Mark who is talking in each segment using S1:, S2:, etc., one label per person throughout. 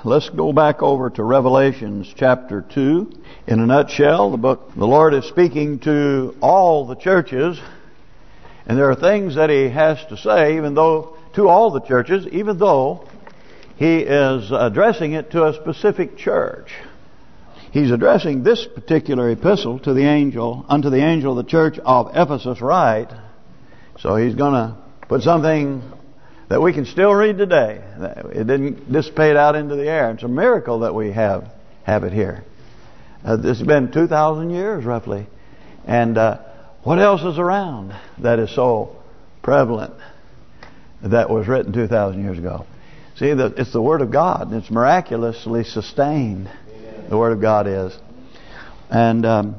S1: let's go back over to Revelations chapter 2. In a nutshell, the Lord is speaking to all the churches, and there are things that He has to say, even though to all the churches, even though He is addressing it to a specific church. He's addressing this particular epistle to the angel, unto the angel of the church of Ephesus, right? So He's going to put something that we can still read today. It didn't dissipate out into the air. It's a miracle that we have it here. This has been 2,000 years roughly. And what else is around that is so prevalent that was written 2,000 years ago? See, it's the Word of God, and it's miraculously sustained. The Word of God is. And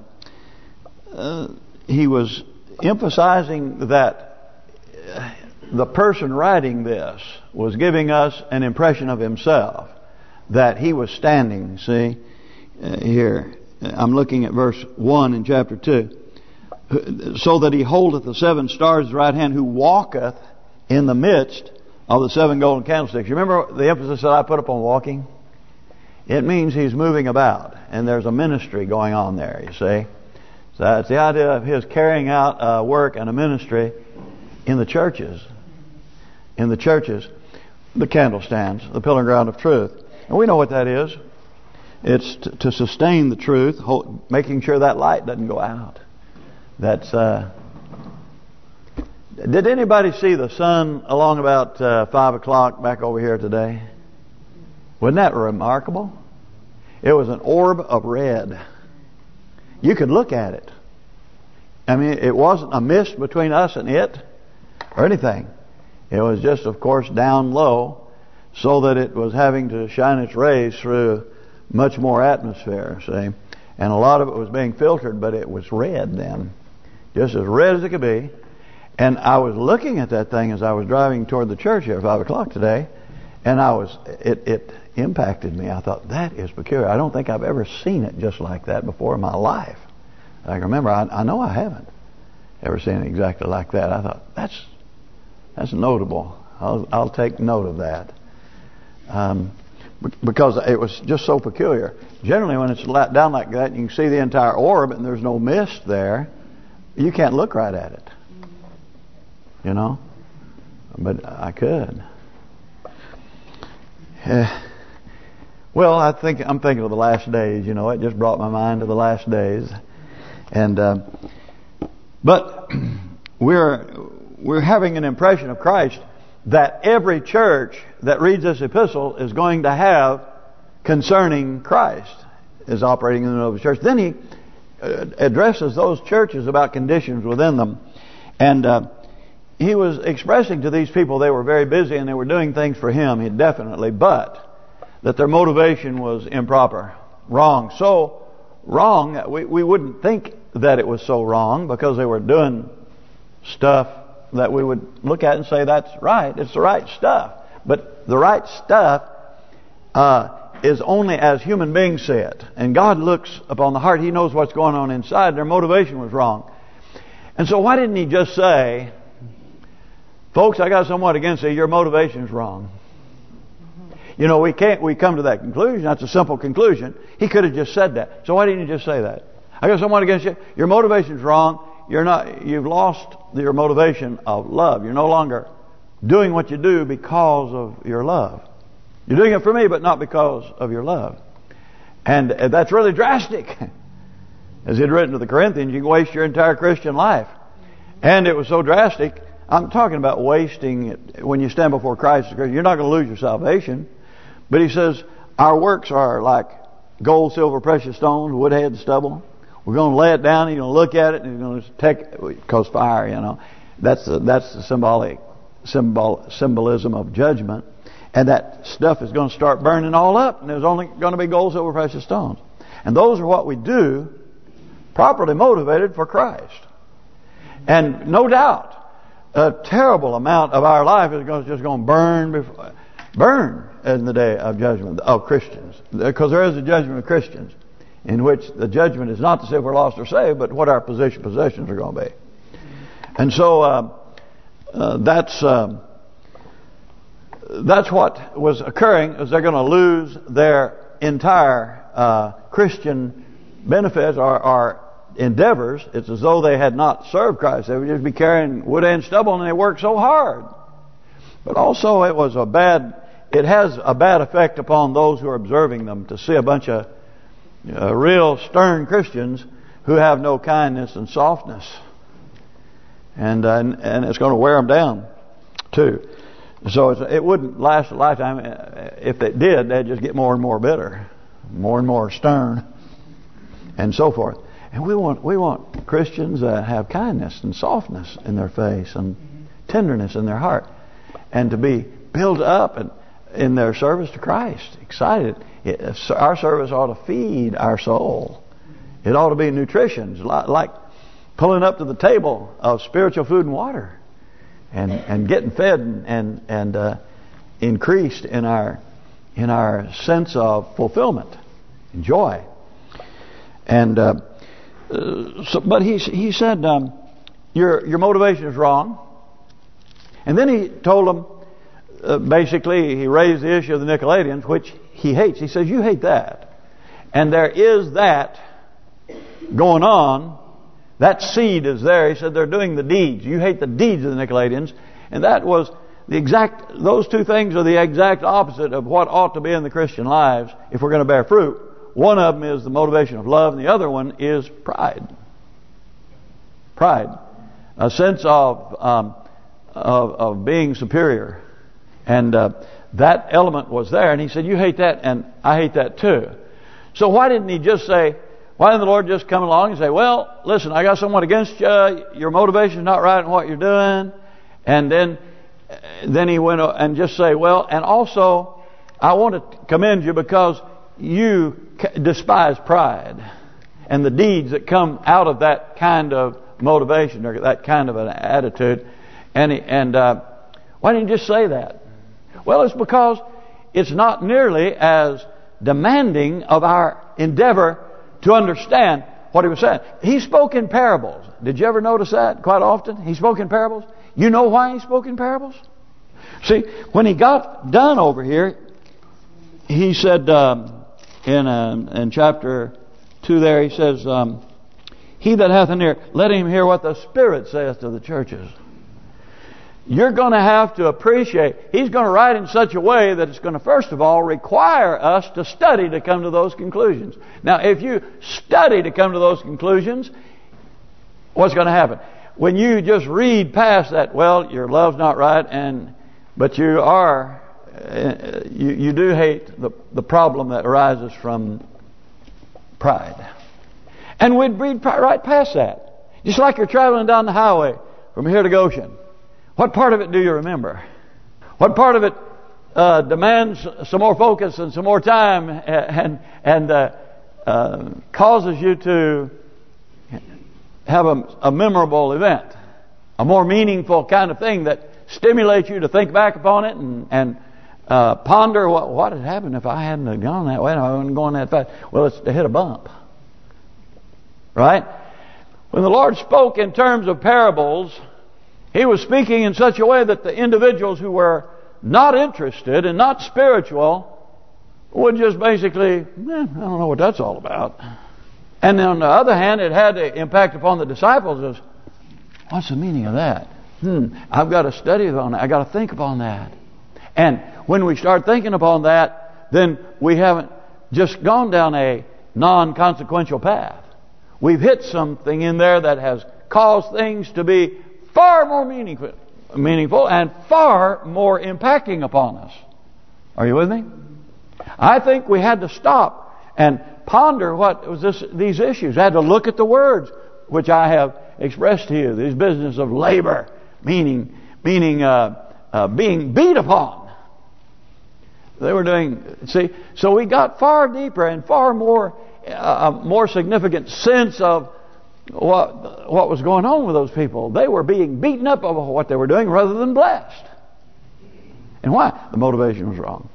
S1: he was emphasizing that the person writing this was giving us an impression of himself, that he was standing. See, here, I'm looking at verse 1 in chapter 2. So that he holdeth the 7 stars in his right hand, who walketh in the midst of the 7 golden candlesticks. You remember the emphasis that I put up on walking? It means he's moving about, and there's a ministry going on there, you see. So that's the idea of his carrying out work and a ministry in the churches. In the churches, the candlestands, the pillar and ground of truth. And we know what that is. It's to sustain the truth, making sure that light doesn't go out. That's. Did anybody see the sun along about 5 o'clock back over here today? Wasn't that remarkable? It was an orb of red. You could look at it. I mean, it wasn't a mist between us and it or anything. It was just, of course, down low, so that it was having to shine its rays through much more atmosphere, see. And a lot of it was being filtered, but it was red then. Just as red as it could be. And I was looking at that thing as I was driving toward the church here at 5 o'clock today. And it impacted me. I thought, that is peculiar. I don't think I've ever seen it just like that before in my life. I remember, I know I haven't ever seen it exactly like that. I thought, that's notable. I'll take note of that. Because it was just so peculiar. Generally, when it's down like that, you can see the entire orb and there's no mist there. You can't look right at it. You know? But I could. Well, I'm thinking of the last days. You know, it just brought my mind to the last days. And but we're having an impression of Christ that every church that reads this epistle is going to have concerning Christ is operating in the middle of the church. Then he addresses those churches about conditions within them. And he was expressing to these people they were very busy and they were doing things for him, definitely, but that their motivation was improper, wrong. So wrong that we wouldn't think that it was so wrong because they were doing stuff that we would look at and say that's right. It's the right stuff. But the right stuff is only as human beings see it. And God looks upon the heart. He knows what's going on inside. Their motivation was wrong. And so why didn't he just say, folks, I got somewhat against you. Your motivation's wrong. You know, we come to that conclusion. That's a simple conclusion. He could have just said that. So why didn't he just say that? I got somewhat against you. Your motivation's wrong. You've lost your motivation of love. You're no longer doing what you do because of your love. You're doing it for me, but not because of your love. And that's really drastic. As he'd written to the Corinthians, you can waste your entire Christian life. And it was so drastic. I'm talking about wasting it when you stand before Christ. You're not going to lose your salvation. But he says, our works are like gold, silver, precious stones, wood, hay, and stubble. We're going to lay it down, and you're going to look at it, and you're going to take it, cause fire, you know. That's the symbolism of judgment. And that stuff is going to start burning all up, and there's only going to be gold, silver, precious stones. And those are what we do, properly motivated for Christ. And no doubt, a terrible amount of our life is just going to burn in the day of judgment of Christians. Because there is a judgment of Christians, in which the judgment is not to say if we're lost or saved, but what our possessions are going to be. And so that's that's what was occurring, is they're going to lose their entire Christian benefits or endeavors. It's as though they had not served Christ. They would just be carrying wood and stubble, and they worked so hard. But also it has a bad effect upon those who are observing them, to see a bunch of real stern Christians who have no kindness and softness. And it's going to wear them down too. So it wouldn't last a lifetime. If it did, they'd just get more and more bitter, more and more stern, and so forth. And we want Christians that have kindness and softness in their face and tenderness in their heart, and to be built up and in their service to Christ, excited. Our service ought to feed our soul. It ought to be nutrition, like pulling up to the table of spiritual food and water, and getting fed and increased in our sense of fulfillment and joy. And but he said your motivation is wrong. And then he told them, basically he raised the issue of the Nicolaitans, which he hates. He says, you hate that. And there is that going on. That seed is there. He said they're doing the deeds. You hate the deeds of the Nicolaitans. And that was those two things are the exact opposite of what ought to be in the Christian lives if we're going to bear fruit. One of them is the motivation of love, and the other one is pride. Pride. A sense of being superior. And that element was there. And he said, you hate that, and I hate that too. So why didn't the Lord just come along and say, well, listen, I got someone against you. Your motivation's not right in what you're doing. And then he went and just say, well, and also I want to commend you because you despise pride and the deeds that come out of that kind of motivation or that kind of an attitude. And why didn't you just say that? Well, it's because it's not nearly as demanding of our endeavor to understand what he was saying. He spoke in parables. Did you ever notice that quite often? He spoke in parables. You know why he spoke in parables? See, when he got done over here, he said in chapter 2 there, he says, he that hath an ear, let him hear what the Spirit saith to the churches. You're going to have to appreciate, he's going to write in such a way that it's going to first of all require us to study to come to those conclusions. Now if you study to come to those conclusions, what's going to happen? When you just read past that, well, your love's not right, but you are, you do hate the problem that arises from pride. And we'd read right past that. Just like you're traveling down the highway from here to Goshen. What part of it do you remember? What part of it demands some more focus and some more time and causes you to have a memorable event, a more meaningful kind of thing that stimulates you to think back upon it and ponder what had happened if I hadn't gone that way and I wasn't going that fast. Well, it's to hit a bump, right? When the Lord spoke in terms of parables, He was speaking in such a way that the individuals who were not interested and not spiritual would just basically, I don't know what that's all about. And on the other hand, it had an impact upon the disciples as, what's the meaning of that? I've got to study on that. I've got to think upon that. And when we start thinking upon that, then we haven't just gone down a non-consequential path. We've hit something in there that has caused things to be far more meaningful and far more impacting upon us. Are you with me? I think we had to stop and ponder what was these issues. I had to look at the words which I have expressed to you. This business of labor, meaning being beat upon. They were doing, so we got far deeper and far more significant sense of what was going on with those people. They were being beaten up over what they were doing rather than blessed. And why? The motivation was wrong.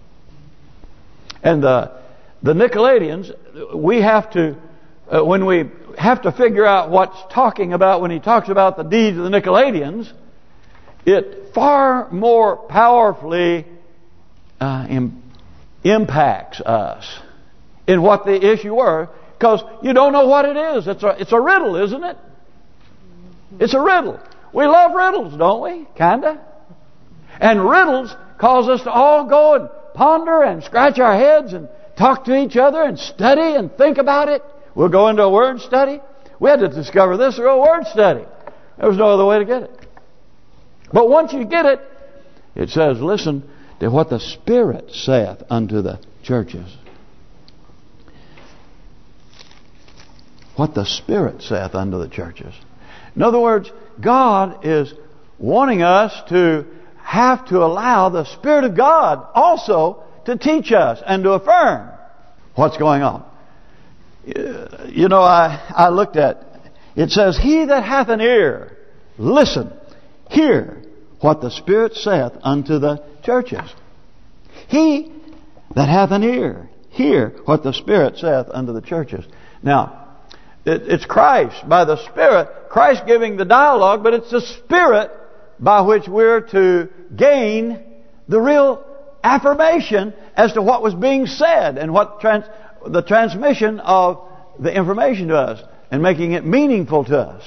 S1: And the Nicolaitans, we have to, when we have to figure out what's talking about when he talks about the deeds of the Nicolaitans, it far more powerfully impacts us in what the issue were, because you don't know what it is. It's a riddle, isn't it? It's a riddle. We love riddles, don't we? Kinda. And riddles cause us to all go and ponder and scratch our heads and talk to each other and study and think about it. We'll go into a word study. We had to discover this through a word study. There was no other way to get it. But once you get it, it says, listen to what the Spirit saith unto the churches. What the Spirit saith unto the churches. In other words, God is wanting us to have to allow the Spirit of God also to teach us and to affirm what's going on. You know, I looked at, it says, he that hath an ear, listen, hear what the Spirit saith unto the churches. He that hath an ear, hear what the Spirit saith unto the churches. Now, it's Christ, by the Spirit, Christ giving the dialogue, but it's the Spirit by which we're to gain the real affirmation as to what was being said and what the transmission of the information to us and making it meaningful to us.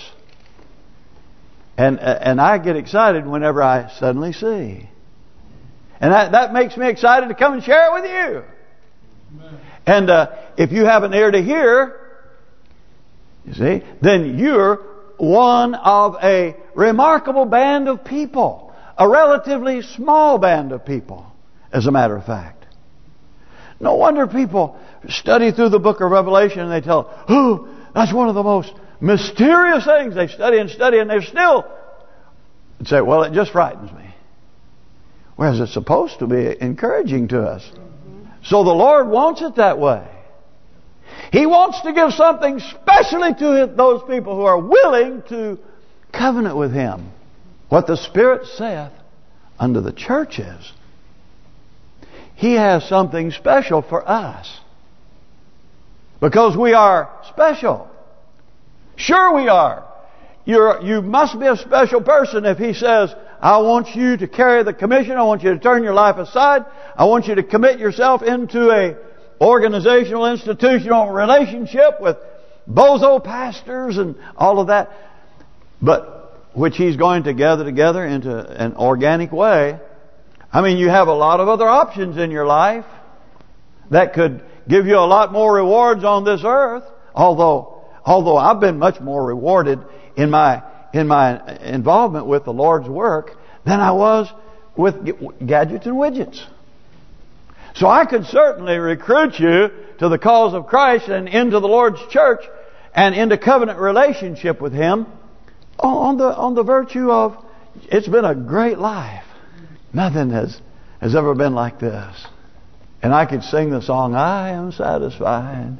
S1: And I get excited whenever I suddenly see. And that makes me excited to come and share it with you. Amen. And if you have an ear to hear, you see, then you're one of a remarkable band of people. A relatively small band of people, as a matter of fact. No wonder people study through the book of Revelation and they tell, oh, that's one of the most mysterious things. They study and study and they're still say, well, it just frightens me. Whereas it's supposed to be encouraging to us. So the Lord wants it that way. He wants to give something specially to those people who are willing to covenant with Him. What the Spirit saith unto the churches. He has something special for us. Because we are special. Sure we are. You must be a special person if He says, I want you to carry the commission. I want you to turn your life aside. I want you to commit yourself into a organizational, institutional relationship with bozo pastors and all of that. But which He's going to gather together into an organic way. I mean, you have a lot of other options in your life that could give you a lot more rewards on this earth. Although I've been much more rewarded in my involvement with the Lord's work than I was with gadgets and widgets. So I could certainly recruit you to the cause of Christ and into the Lord's church and into covenant relationship with Him on the virtue of it's been a great life. Nothing has ever been like this. And I could sing the song, I am satisfied.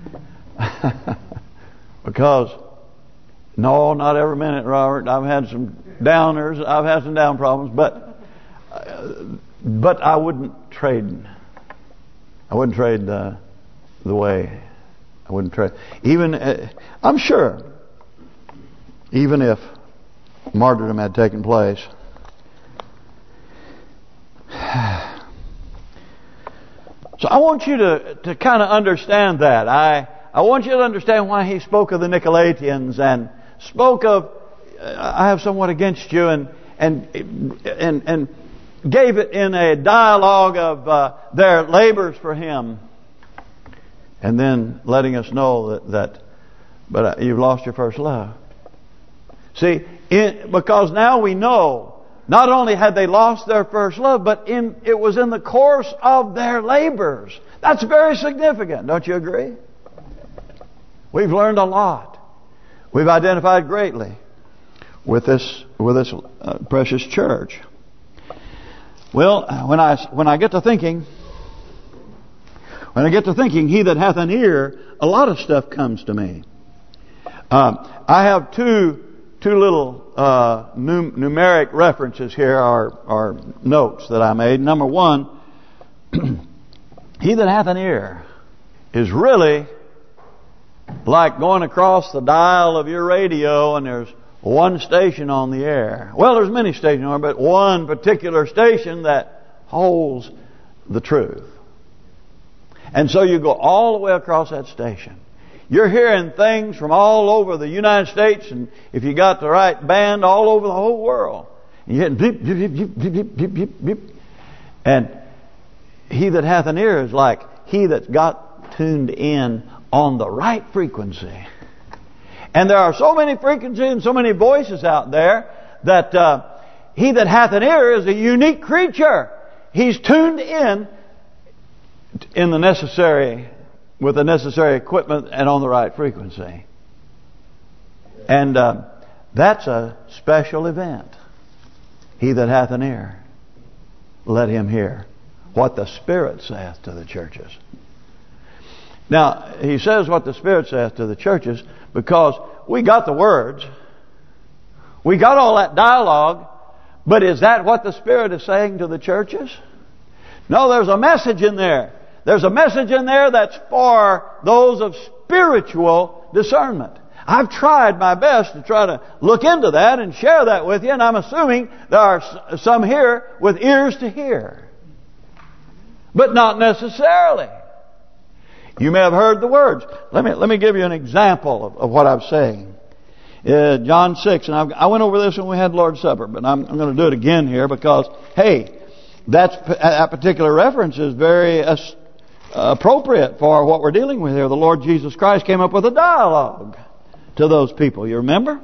S1: Because, no, not every minute, Robert. I've had some downers. I've had some down problems. But I wouldn't trade. I wouldn't trade the way. I wouldn't trade. Even, I'm sure, even if martyrdom had taken place, so I want you to kind of understand that. I want you to understand why He spoke of the Nicolaitans and spoke of I have somewhat against you and gave it in a dialogue of their labors for Him, and then letting us know but you've lost your first love. See, because now we know not only had they lost their first love, but it was in the course of their labors. That's very significant, don't you agree? We've learned a lot. We've identified greatly with this precious church. Well, when I get to thinking, he that hath an ear, a lot of stuff comes to me. I have two little numeric references here, are notes that I made. Number one, he that hath an ear is really like going across the dial of your radio and there's one station on the air. Well, there's many stations on there, but one particular station that holds the truth. And so you go all the way across that station. You're hearing things from all over the United States, and if you got the right band, all over the whole world. And you're hitting beep, beep, beep, beep, beep, beep, beep, beep. And he that hath an ear is like he that got tuned in on the right frequency. And there are so many frequencies and so many voices out there that he that hath an ear is a unique creature. He's tuned in the necessary, with the necessary equipment and on the right frequency. And that's a special event. He that hath an ear, let him hear what the Spirit saith to the churches. Now, he says what the Spirit saith to the churches because we got the words. We got all that dialogue. But is that what the Spirit is saying to the churches? No, there's a message in there. There's a message in there that's for those of spiritual discernment. I've tried my best to try to look into that and share that with you, and I'm assuming there are some here with ears to hear. But not necessarily. You may have heard the words. Let me give you an example of what I'm saying. John 6, and I went over this when we had Lord's Supper, but I'm going to do it again here because, hey, that particular reference is very appropriate for what we're dealing with here. The Lord Jesus Christ came up with a dialogue to those people. You remember?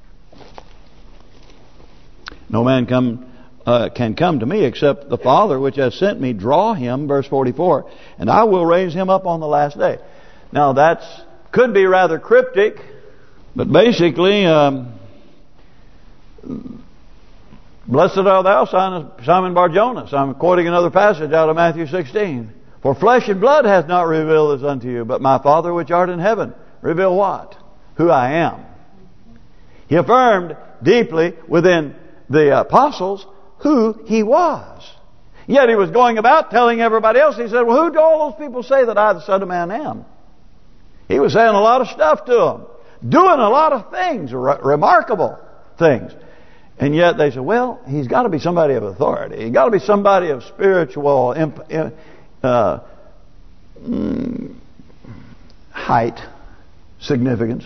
S1: No man can come to me except the Father which has sent me draw him, verse 44, and I will raise him up on the last day. Now that could be rather cryptic, but basically, blessed art thou, Simon Bar-Jonas. I'm quoting another passage out of Matthew 16. For flesh and blood hath not revealed this unto you, but my Father which art in heaven. Reveal what? Who I am. He affirmed deeply within the apostles who he was. Yet he was going about telling everybody else. He said, well, who do all those people say that I, the Son of Man, am? He was saying a lot of stuff to them. Doing a lot of things, remarkable things. And yet they said, well, he's got to be somebody of authority. He's got to be somebody of spiritual height, significance.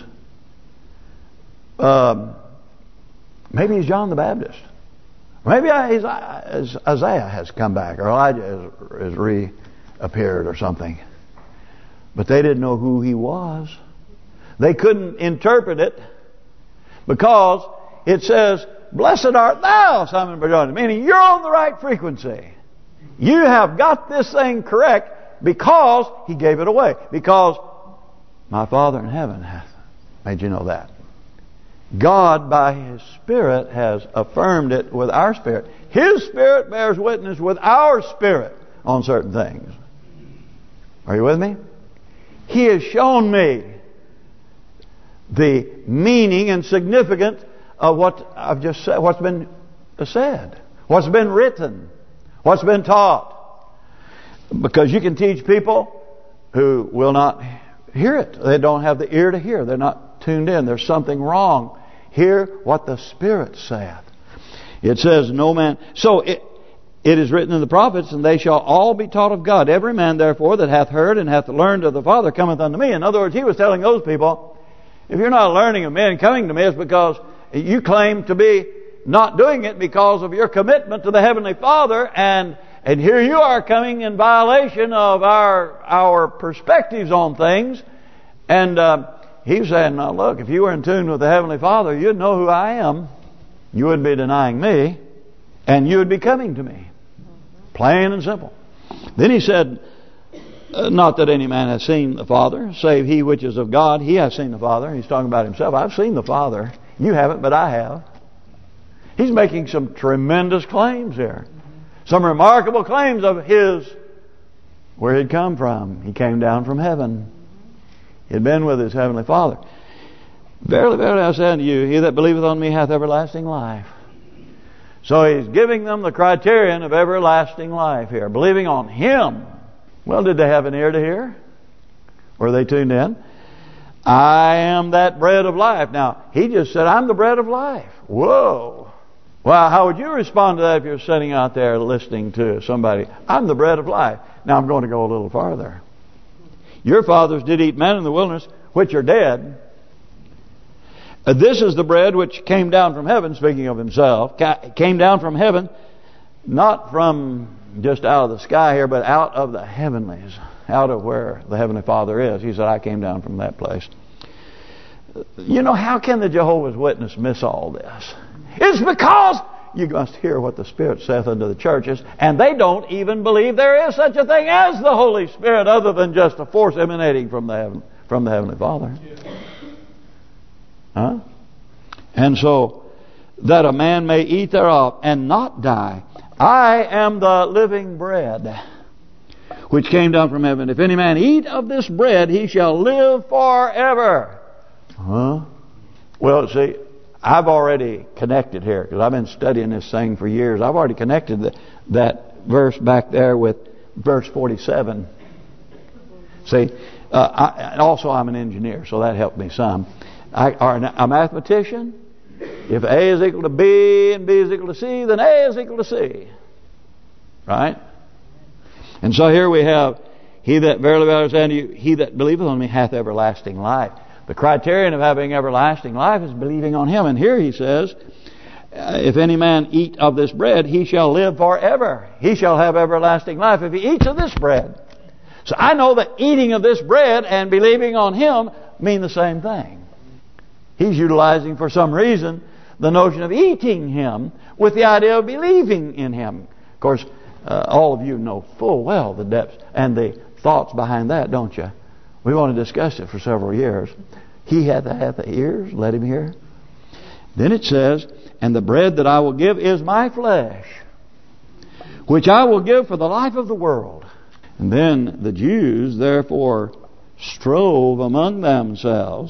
S1: Maybe he's John the Baptist. Maybe Isaiah has come back, or Elijah has reappeared or something. But they didn't know who he was. They couldn't interpret it because it says, blessed art thou, Simon Bar-Jonas, meaning you're on the right frequency. You have got this thing correct because he gave it away. Because my Father in heaven hath made you know that. God, by His Spirit, has affirmed it with our spirit. His Spirit bears witness with our spirit on certain things. Are you with me? He has shown me the meaning and significance of what I've just said, what's been said, what's been written, what's been taught. Because you can teach people who will not hear it. They don't have the ear to hear. They're not tuned in. There's something wrong. Hear what the Spirit saith. It says, no man... So it is written in the prophets, and they shall all be taught of God. Every man, therefore, that hath heard and hath learned of the Father cometh unto me. In other words, he was telling those people, if you're not learning of me and coming to me, it's because you claim to be not doing it because of your commitment to the Heavenly Father, and here you are coming in violation of our perspectives on things. And he's saying, now look, if you were in tune with the Heavenly Father, you'd know who I am. You wouldn't be denying me, and you would be coming to me. Plain and simple. Then he said, not that any man has seen the Father, save he which is of God. He has seen the Father. He's talking about himself. I've seen the Father. You haven't, but I have. He's making some tremendous claims here. Some remarkable claims of his, where he'd come from. He came down from heaven. He had been with his Heavenly Father. Verily, verily, I say unto you, he that believeth on me hath everlasting life. So he's giving them the criterion of everlasting life here. Believing on him. Well, did they have an ear to hear? Were they tuned in? I am that bread of life. Now, he just said, I'm the bread of life. Whoa. Well, how would you respond to that if you're sitting out there listening to somebody? I'm the bread of life. Now I'm going to go a little farther. Your fathers did eat manna in the wilderness, which are dead. This is the bread which came down from heaven, speaking of himself, came down from heaven, not from just out of the sky here, but out of the heavenlies, out of where the Heavenly Father is. He said, I came down from that place. You know, how can the Jehovah's Witness miss all this? It's because you must hear what the Spirit saith unto the churches, and they don't even believe there is such a thing as the Holy Spirit, other than just a force emanating from the Heavenly Father. Huh? And so, that a man may eat thereof and not die. I am the living bread which came down from heaven. If any man eat of this bread, he shall live forever. Huh? Well, see, I've already connected here, because I've been studying this thing for years. I've already connected that verse back there with verse 47. See, also I'm an engineer, so that helped me some. A mathematician, if A is equal to B and B is equal to C, then A is equal to C. Right? And so here we have, he that verily say unto you, he that believeth on me hath everlasting life. The criterion of having everlasting life is believing on him. And here he says, if any man eat of this bread, he shall live forever. He shall have everlasting life if he eats of this bread. So I know that eating of this bread and believing on him mean the same thing. He's utilizing for some reason the notion of eating him with the idea of believing in him. Of course, all of you know full well the depths and the thoughts behind that, don't you? We want to discuss it for several years. He hath the ears, let him hear. Then it says, and the bread that I will give is my flesh, which I will give for the life of the world. And then the Jews therefore strove among themselves.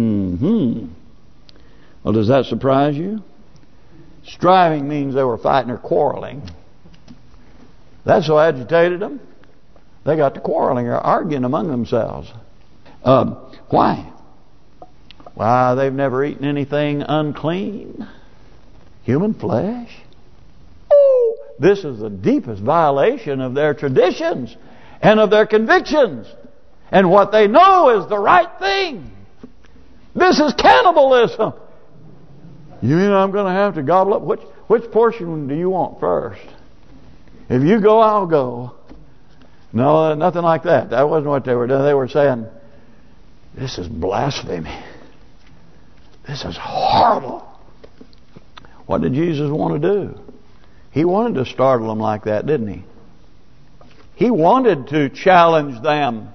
S1: Well, does that surprise you? Striving means they were fighting or quarreling. That so agitated them, they got to quarreling or arguing among themselves. Why? Why, they've never eaten anything unclean. Human flesh. Oh, this is the deepest violation of their traditions and of their convictions. And what they know is the right thing. This is cannibalism. You mean I'm going to have to gobble up? Which portion do you want first? If you go, I'll go. No, nothing like that. That wasn't what they were doing. They were saying, this is blasphemy. This is horrible. What did Jesus want to do? He wanted to startle them like that, didn't he? He wanted to challenge them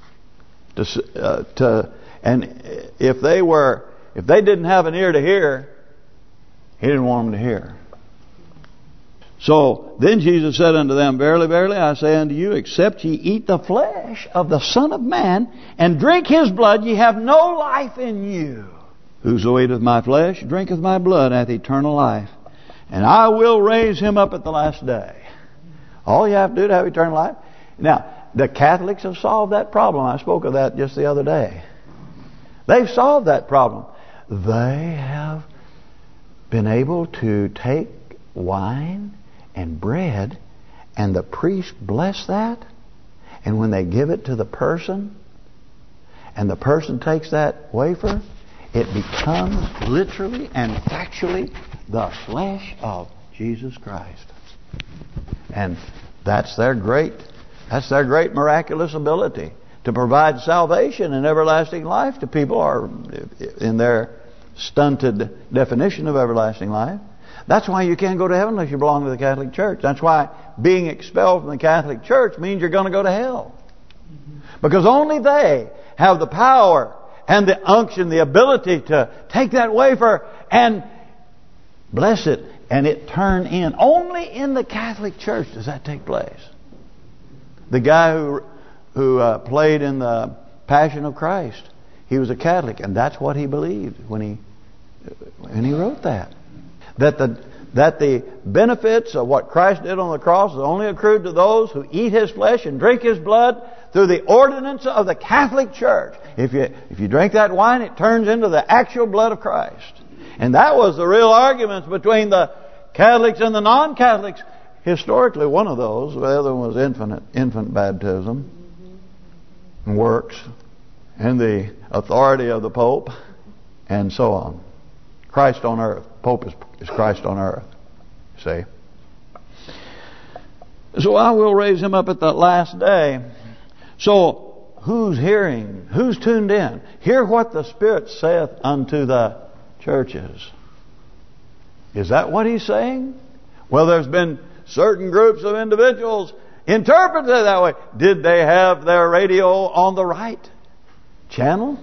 S1: and if they didn't have an ear to hear, he didn't want them to hear. So then Jesus said unto them, verily, verily, I say unto you, except ye eat the flesh of the Son of Man and drink his blood, ye have no life in you. Whoso eateth my flesh, drinketh my blood, hath eternal life, and I will raise him up at the last day. All you have to do to have eternal life. Now, the Catholics have solved that problem. I spoke of that just the other day. They've solved that problem. They have been able to take wine and bread, and the priest bless that, and when they give it to the person, and the person takes that wafer, it becomes literally and factually the flesh of Jesus Christ. And that's their great miraculous ability to provide salvation and everlasting life to people, or in their stunted definition of everlasting life. That's why you can't go to heaven unless you belong to the Catholic Church. That's why being expelled from the Catholic Church means you're going to go to hell. Because only they have the power and the unction, the ability to take that wafer and bless it and it turn in. Only in the Catholic Church does that take place. The guy who played in the Passion of Christ, he was a Catholic, and that's what he believed when he wrote that. That the benefits of what Christ did on the cross is only accrued to those who eat his flesh and drink his blood through the ordinance of the Catholic Church. If you drink that wine, it turns into the actual blood of Christ. And that was the real arguments between the Catholics and the non-Catholics, historically one of those, the other one was infant baptism, and works, and the authority of the Pope, and so on. Christ on earth. Pope is Christ on earth. See? So I will raise him up at that last day. So who's hearing? Who's tuned in? Hear what the Spirit saith unto the churches. Is that what he's saying? Well, there's been certain groups of individuals interpreted it that way. Did they have their radio on the right channel?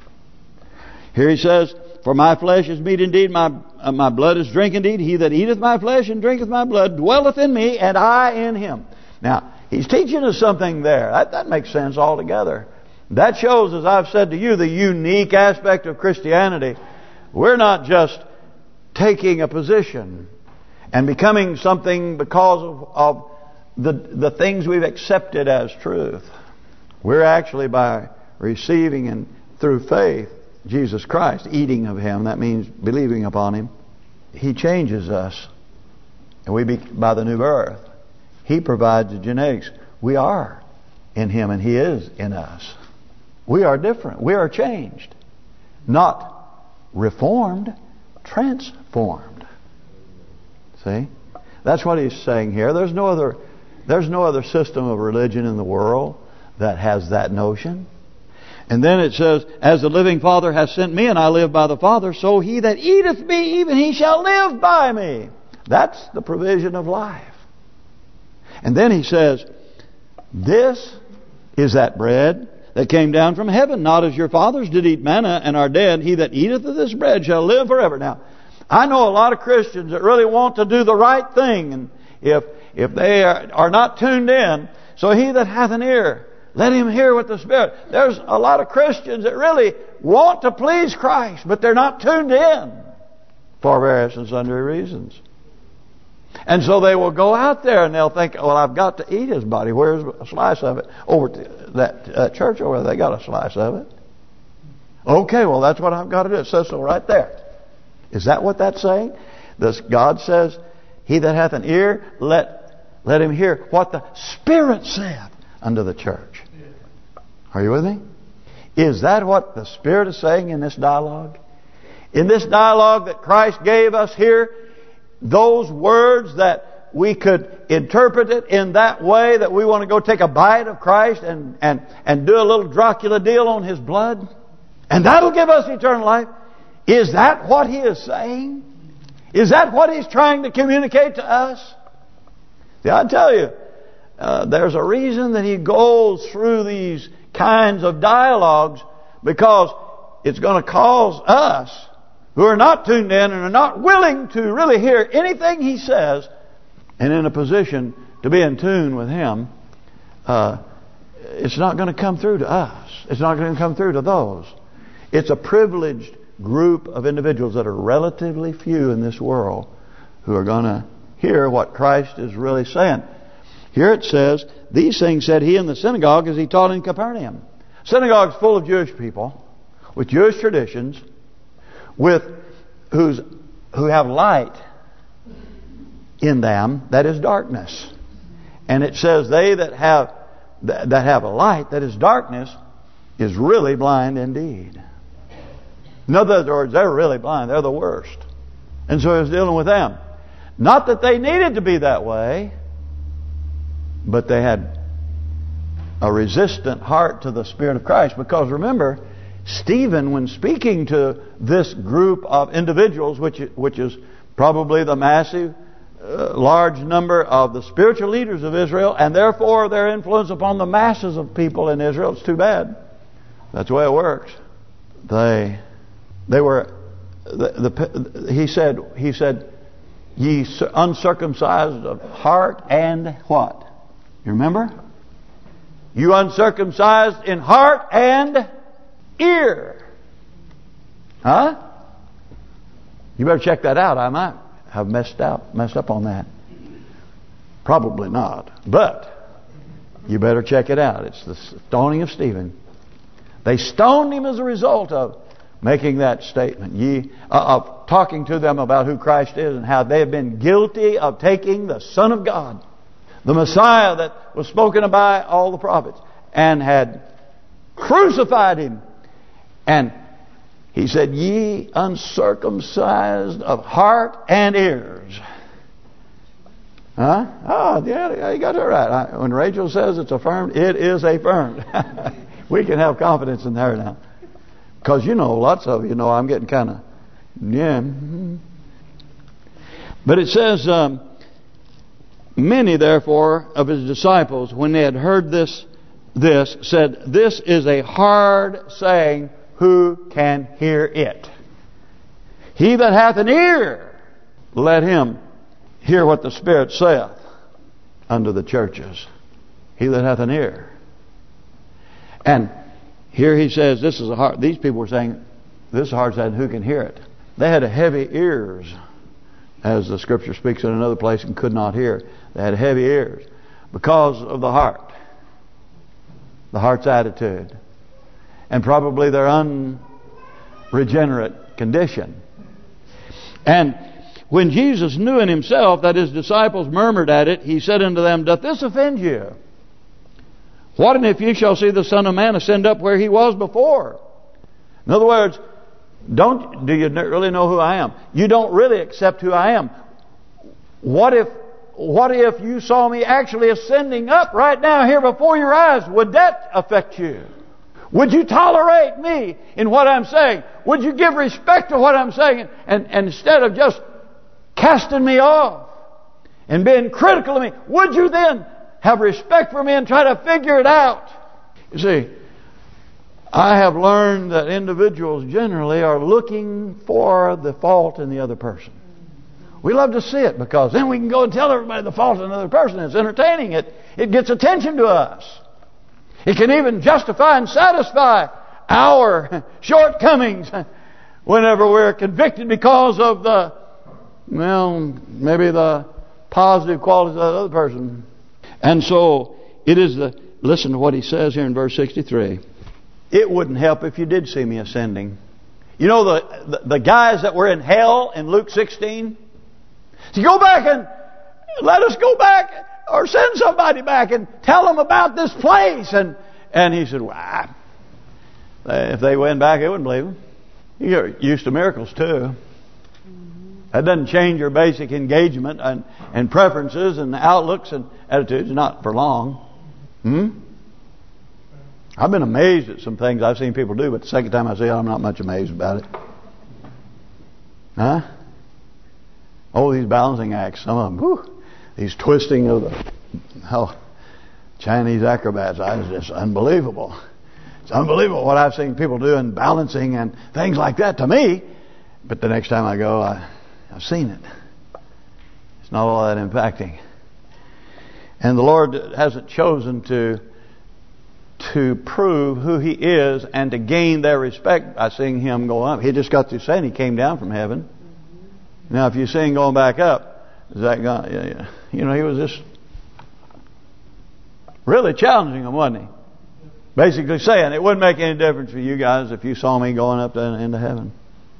S1: Here he says, for my flesh is meat indeed, my blood is drink indeed. He that eateth my flesh and drinketh my blood dwelleth in me, and I in him. Now, he's teaching us something there. That makes sense altogether. That shows, as I've said to you, the unique aspect of Christianity. We're not just taking a position and becoming something because of the things we've accepted as truth. We're actually, by receiving and through faith Jesus Christ, eating of Him, that means believing upon Him, He changes us, and we by the new birth. He provides the genetics. We are in Him, and He is in us. We are different. We are changed, not reformed, transformed. See, that's what he's saying here. There's no other system of religion in the world that has that notion. And then it says, as the living Father hath sent me, and I live by the Father, so he that eateth me, even he shall live by me. That's the provision of life. And then he says, this is that bread that came down from heaven, not as your fathers did eat manna and are dead. He that eateth of this bread shall live forever. Now, I know a lot of Christians that really want to do the right thing, and if they are not tuned in, so he that hath an ear, let him hear what the Spirit. There's a lot of Christians that really want to please Christ, but they're not tuned in for various and sundry reasons. And so they will go out there and they'll think, well, I've got to eat His body. Where's a slice of it? Over to that church over there, they got a slice of it. Okay, well, that's what I've got to do. It says so right there. Is that what that's saying? God says, he that hath an ear, let him hear what the Spirit saith unto the church. Are you with me? Is that what the Spirit is saying in this dialogue? In this dialogue that Christ gave us here, those words that we could interpret it in that way, that we want to go take a bite of Christ and do a little Dracula deal on His blood, and that'll give us eternal life. Is that what He is saying? Is that what He's trying to communicate to us? See, I tell you, there's a reason that He goes through these kinds of dialogues, because it's going to cause us, who are not tuned in and are not willing to really hear anything He says, and in a position to be in tune with Him, it's not going to come through to us. It's not going to come through to those. It's a privileged group of individuals that are relatively few in this world who are going to hear what Christ is really saying. Here it says, these things said He in the synagogue as He taught in Capernaum. Synagogue's full of Jewish people with Jewish traditions, who have light in them that is darkness. And it says they that have a light that is darkness is really blind indeed. In other words, they're really blind. They're the worst. And so He was dealing with them. Not that they needed to be that way, but they had a resistant heart to the Spirit of Christ. Because remember, Stephen, when speaking to this group of individuals, which is probably the massive, large number of the spiritual leaders of Israel, and therefore their influence upon the masses of people in Israel, it's too bad. That's the way it works. They were. He said, ye uncircumcised of heart and what? You remember? You uncircumcised in heart and ear. Huh? You better check that out. I might have messed up on that. Probably not. But you better check it out. It's the stoning of Stephen. They stoned him as a result of making that statement. Ye of talking to them about who Christ is and how they have been guilty of taking the Son of God, the Messiah that was spoken by all the prophets, and had crucified Him. And He said, ye uncircumcised of heart and ears. Huh? Oh, yeah, you got it right. When Rachel says it's affirmed, it is affirmed. We can have confidence in her now. Because lots of you know I'm getting kind of, yeah. But it says, many therefore of His disciples, when they had heard this said, this is a hard saying, who can hear it? He that hath an ear, let him hear what the Spirit saith unto the churches. He that hath an ear. And here He says, this is a hard. These people were saying, this is a hard saying, who can hear it? They had heavy ears, as the Scripture speaks in another place, and could not hear. They had heavy ears because of the heart. The heart's attitude. And probably their unregenerate condition. And when Jesus knew in Himself that His disciples murmured at it, He said unto them, doth this offend you? What and if ye shall see the Son of Man ascend up where He was before? In other words, do you really know who I am? You don't really accept who I am. What if you saw me actually ascending up right now here before your eyes? Would that affect you? Would you tolerate me in what I'm saying? Would you give respect to what I'm saying? And instead of just casting me off and being critical of me, would you then have respect for me and try to figure it out? You see, I have learned that individuals generally are looking for the fault in the other person. We love to see it because then we can go and tell everybody the fault in another person. It's entertaining. It gets attention to us. It can even justify and satisfy our shortcomings whenever we're convicted because of maybe the positive qualities of that other person. And so it is listen to what he says here in verse 63. It wouldn't help if you did see me ascending. You know the guys that were in hell in Luke 16? So go back and let us go back or send somebody back and tell them about this place. And he said, well, if they went back, they wouldn't believe him. You get used to miracles too. That doesn't change your basic engagement and preferences and outlooks and attitudes, not for long. I've been amazed at some things I've seen people do, but the second time I see it, I'm not much amazed about it. Huh? Oh, these balancing acts, some of them, these twisting of the Chinese acrobats, it's just unbelievable. It's unbelievable what I've seen people do in balancing and things like that to me. But the next time I go, I've seen it. It's not all that impacting. And the Lord hasn't chosen to prove who He is and to gain their respect by seeing Him go up. He just got through saying He came down from heaven. Now, if you see Him going back up, is that God? Yeah. He was just really challenging them, wasn't He? Basically saying it wouldn't make any difference for you guys if you saw me going up into heaven.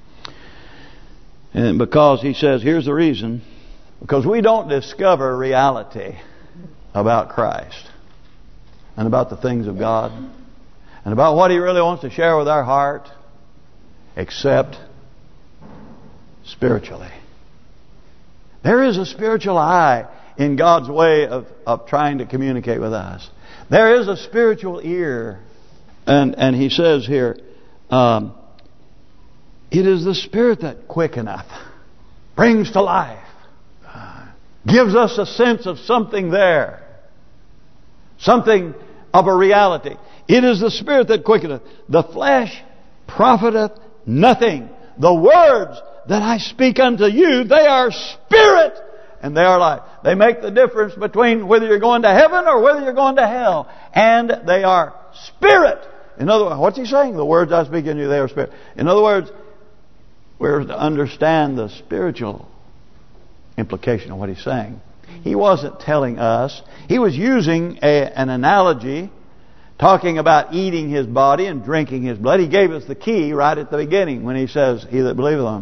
S1: And because He says, here's the reason. Because we don't discover reality about Christ and about the things of God and about what He really wants to share with our heart except spiritually. There is a spiritual eye in God's way of trying to communicate with us. There is a spiritual ear. And He says here, it is the Spirit that quickeneth, brings to life, gives us a sense of something there. Something of a reality. It is the Spirit that quickeneth. The flesh profiteth nothing. The words that I speak unto you, they are spirit and they are life. They make the difference between whether you're going to heaven or whether you're going to hell. And they are spirit. In other words, what's He saying? The words I speak unto you, they are spirit. In other words, we're to understand the spiritual implication of what He's saying. He wasn't telling us. He was using an analogy, talking about eating His body and drinking His blood. He gave us the key right at the beginning when He says, He that believeth on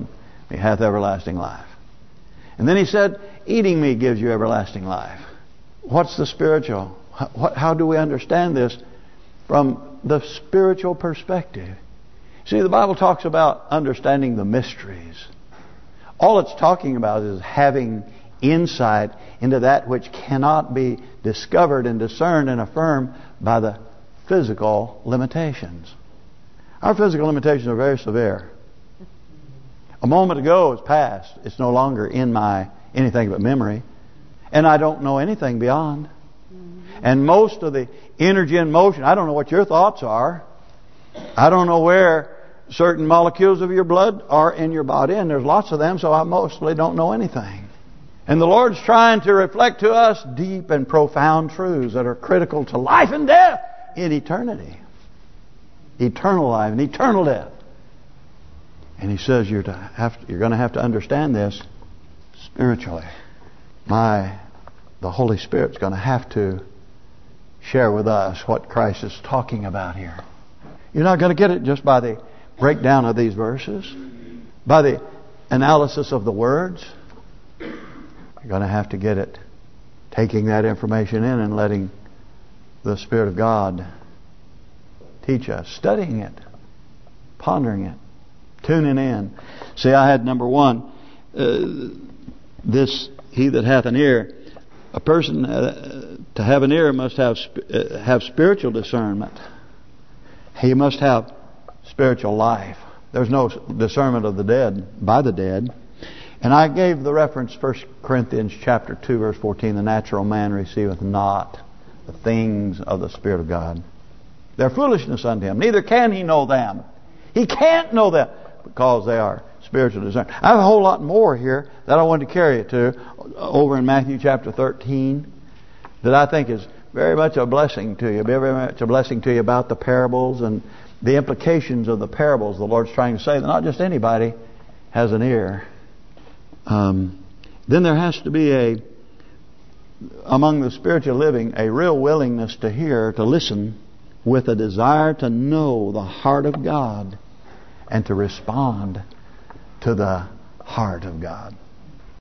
S1: he hath everlasting life. And then he said, eating me gives you everlasting life. What's the spiritual? How do we understand this from the spiritual perspective? See, the Bible talks about understanding the mysteries. All it's talking about is having insight into that which cannot be discovered and discerned and affirmed by the physical limitations. Our physical limitations are very severe. A moment ago is past. It's no longer in my anything but memory. And I don't know anything beyond. And most of the energy and motion, I don't know what your thoughts are. I don't know where certain molecules of your blood are in your body. And there's lots of them, so I mostly don't know anything. And the Lord's trying to reflect to us deep and profound truths that are critical to life and death in eternity. Eternal life and eternal death. And He says you're going to have to understand this spiritually. The Holy Spirit's going to have to share with us what Christ is talking about here. You're not going to get it just by the breakdown of these verses, by the analysis of the words. You're going to have to get it, taking that information in and letting the Spirit of God teach us, studying it, pondering it, tuning in. See, I had number one, he that hath an ear. A person to have an ear must have spiritual discernment. He must have spiritual life. There's no discernment of the dead by the dead. And I gave the reference 1 Corinthians chapter 2 verse 14. The natural man receiveth not the things of the Spirit of God. They're foolishness unto him. Neither can he know them. He can't know them because they are spiritual discernment. I have a whole lot more here that I wanted to carry it to over in Matthew chapter 13 that I think is very much a blessing to you. Very much a blessing to you about the parables and the implications of the parables. The Lord's trying to say that not just anybody has an ear. Then there has to be among the spiritual living a real willingness to hear, to listen, with a desire to know the heart of God and to respond to the heart of God.